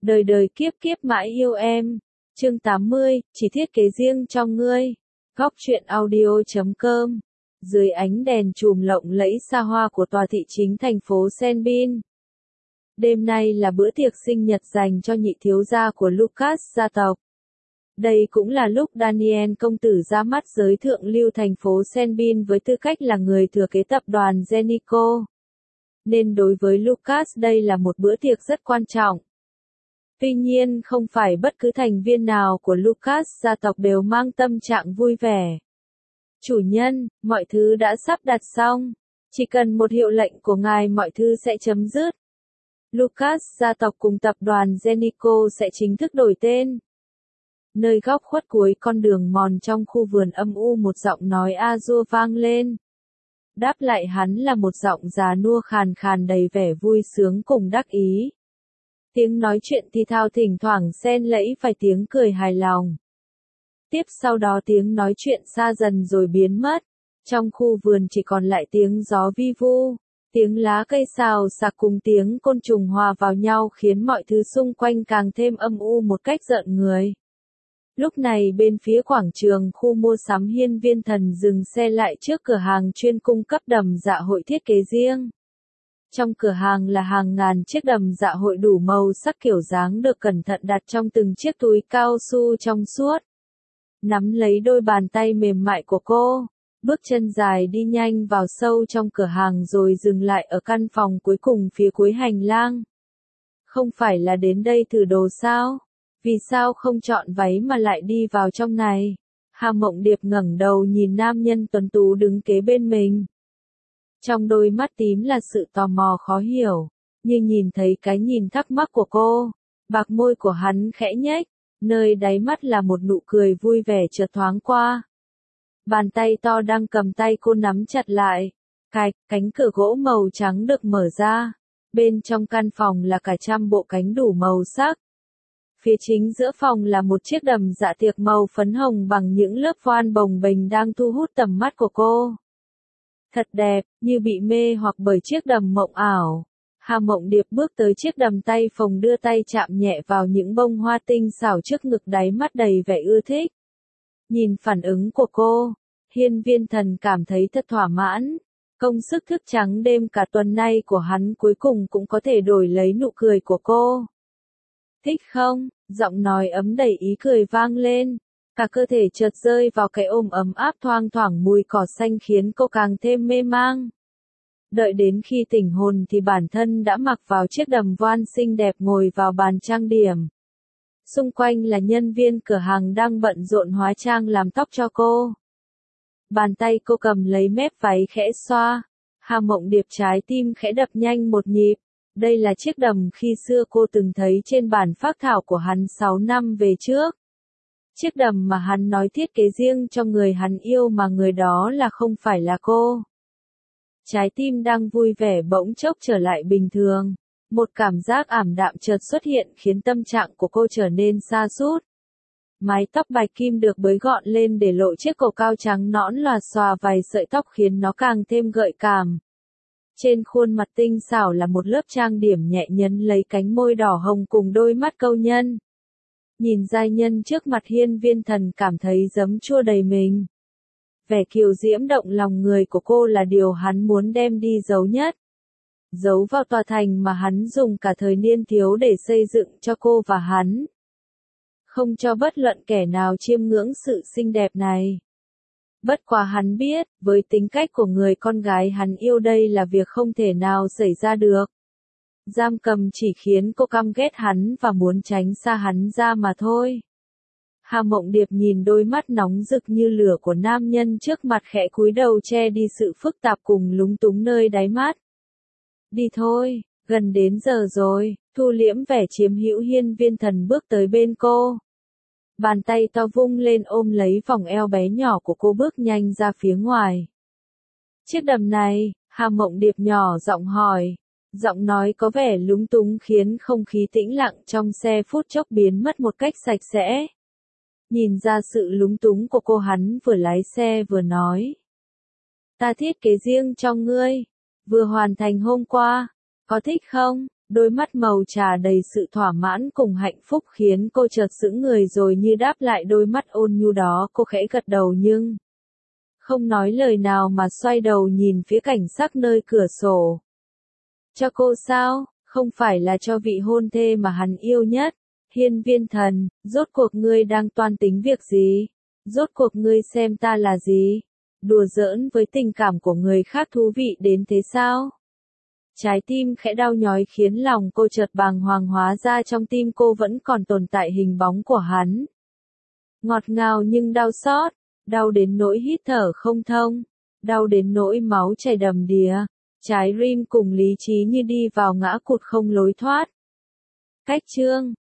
Đời đời kiếp kiếp mãi yêu em. Chương 80, chỉ thiết kế riêng cho ngươi. Góc truyện audio.com. Dưới ánh đèn chùm lộng lẫy xa hoa của tòa thị chính thành phố Senbin. Đêm nay là bữa tiệc sinh nhật dành cho nhị thiếu gia của Lucas gia tộc. Đây cũng là lúc Daniel công tử ra mắt giới thượng lưu thành phố Senbin với tư cách là người thừa kế tập đoàn Genico. Nên đối với Lucas đây là một bữa tiệc rất quan trọng. Tuy nhiên không phải bất cứ thành viên nào của Lucas gia tộc đều mang tâm trạng vui vẻ. Chủ nhân, mọi thứ đã sắp đặt xong. Chỉ cần một hiệu lệnh của ngài mọi thứ sẽ chấm dứt. Lucas gia tộc cùng tập đoàn Genico sẽ chính thức đổi tên. Nơi góc khuất cuối con đường mòn trong khu vườn âm u một giọng nói Azure vang lên. Đáp lại hắn là một giọng già nua khàn khàn đầy vẻ vui sướng cùng đắc ý. Tiếng nói chuyện thì thao thỉnh thoảng xen lẫn vài tiếng cười hài lòng. Tiếp sau đó tiếng nói chuyện xa dần rồi biến mất. Trong khu vườn chỉ còn lại tiếng gió vi vu, tiếng lá cây xào xạc cùng tiếng côn trùng hòa vào nhau khiến mọi thứ xung quanh càng thêm âm u một cách rợn người. Lúc này bên phía quảng trường khu mua sắm Hiên Viên Thần dừng xe lại trước cửa hàng chuyên cung cấp đầm dạ hội thiết kế riêng. Trong cửa hàng là hàng ngàn chiếc đầm dạ hội đủ màu sắc kiểu dáng được cẩn thận đặt trong từng chiếc túi cao su trong suốt. Nắm lấy đôi bàn tay mềm mại của cô, bước chân dài đi nhanh vào sâu trong cửa hàng rồi dừng lại ở căn phòng cuối cùng phía cuối hành lang. Không phải là đến đây thử đồ sao? Vì sao không chọn váy mà lại đi vào trong này? Hà Mộng Điệp ngẩng đầu nhìn nam nhân tuấn tú đứng kế bên mình. Trong đôi mắt tím là sự tò mò khó hiểu, nhưng nhìn thấy cái nhìn thắc mắc của cô, bạc môi của hắn khẽ nhếch, nơi đáy mắt là một nụ cười vui vẻ chợt thoáng qua. Bàn tay to đang cầm tay cô nắm chặt lại, cánh cửa gỗ màu trắng được mở ra, bên trong căn phòng là cả trăm bộ cánh đủ màu sắc. Phía chính giữa phòng là một chiếc đầm dạ tiệc màu phấn hồng bằng những lớp voan bồng bềnh đang thu hút tầm mắt của cô. Thật đẹp, như bị mê hoặc bởi chiếc đầm mộng ảo. Hà Mộng Điệp bước tới chiếc đầm tay phồng đưa tay chạm nhẹ vào những bông hoa tinh xảo trước ngực đáy mắt đầy vẻ ưa thích. Nhìn phản ứng của cô, Hiên Viên Thần cảm thấy thật thỏa mãn. Công sức thức trắng đêm cả tuần nay của hắn cuối cùng cũng có thể đổi lấy nụ cười của cô. Thích không? Giọng nói ấm đầy ý cười vang lên. Cả cơ thể chợt rơi vào cái ôm ấm áp thoang thoảng mùi cỏ xanh khiến cô càng thêm mê mang. Đợi đến khi tỉnh hồn thì bản thân đã mặc vào chiếc đầm voan xinh đẹp ngồi vào bàn trang điểm. Xung quanh là nhân viên cửa hàng đang bận rộn hóa trang làm tóc cho cô. Bàn tay cô cầm lấy mép váy khẽ xoa. Hà Mộng Điệp trái tim khẽ đập nhanh một nhịp. Đây là chiếc đầm khi xưa cô từng thấy trên bản phác thảo của hắn 6 năm về trước. Chiếc đầm mà hắn nói thiết kế riêng cho người hắn yêu mà người đó là không phải là cô. Trái tim đang vui vẻ bỗng chốc trở lại bình thường. Một cảm giác ảm đạm chợt xuất hiện khiến tâm trạng của cô trở nên sa sút. Mái tóc bạch kim được bới gọn lên để lộ chiếc cổ cao trắng nõn lòa xòa vài sợi tóc khiến nó càng thêm gợi cảm. Trên khuôn mặt tinh xảo là một lớp trang điểm nhẹ nhấn lấy cánh môi đỏ hồng cùng đôi mắt câu nhân. Nhìn giai nhân trước mặt Hiên Viên Thần cảm thấy giấm chua đầy mình. Vẻ kiều diễm động lòng người của cô là điều hắn muốn đem đi giấu nhất. Giấu vào tòa thành mà hắn dùng cả thời niên thiếu để xây dựng cho cô và hắn. Không cho bất luận kẻ nào chiêm ngưỡng sự xinh đẹp này. Bất quá hắn biết, với tính cách của người con gái hắn yêu đây là việc không thể nào xảy ra được. Giam cầm chỉ khiến cô căm ghét hắn và muốn tránh xa hắn ra mà thôi. Hà Mộng Điệp nhìn đôi mắt nóng rực như lửa của nam nhân trước mặt khẽ cúi đầu che đi sự phức tạp cùng lúng túng nơi đáy mắt. Đi thôi, gần đến giờ rồi, thu liễm vẻ chiếm hữu Hiên Viên Thần bước tới bên cô. Bàn tay to vung lên ôm lấy vòng eo bé nhỏ của cô bước nhanh ra phía ngoài. Chiếc đầm này, Hà Mộng Điệp nhỏ giọng hỏi. Giọng nói có vẻ lúng túng khiến không khí tĩnh lặng trong xe phút chốc biến mất một cách sạch sẽ. Nhìn ra sự lúng túng của cô hắn vừa lái xe vừa nói. Ta thiết kế riêng cho ngươi. Vừa hoàn thành hôm qua. Có thích không? Đôi mắt màu trà đầy sự thỏa mãn cùng hạnh phúc khiến cô chợt sững người rồi như đáp lại đôi mắt ôn nhu đó, cô khẽ gật đầu nhưng không nói lời nào mà xoay đầu nhìn phía cảnh sắc nơi cửa sổ. Cho cô sao? Không phải là cho vị hôn thê mà hắn yêu nhất. Hiên Viên Thần, rốt cuộc ngươi đang toan tính việc gì? Rốt cuộc ngươi xem ta là gì? Đùa giỡn với tình cảm của người khác thú vị đến thế sao? Trái tim khẽ đau nhói khiến lòng cô chợt bàng hoàng, hóa ra trong tim cô vẫn còn tồn tại hình bóng của hắn. Ngọt ngào nhưng đau xót, đau đến nỗi hít thở không thông, đau đến nỗi máu chảy đầm đìa, trái tim cùng lý trí như đi vào ngã cụt không lối thoát. Cách chương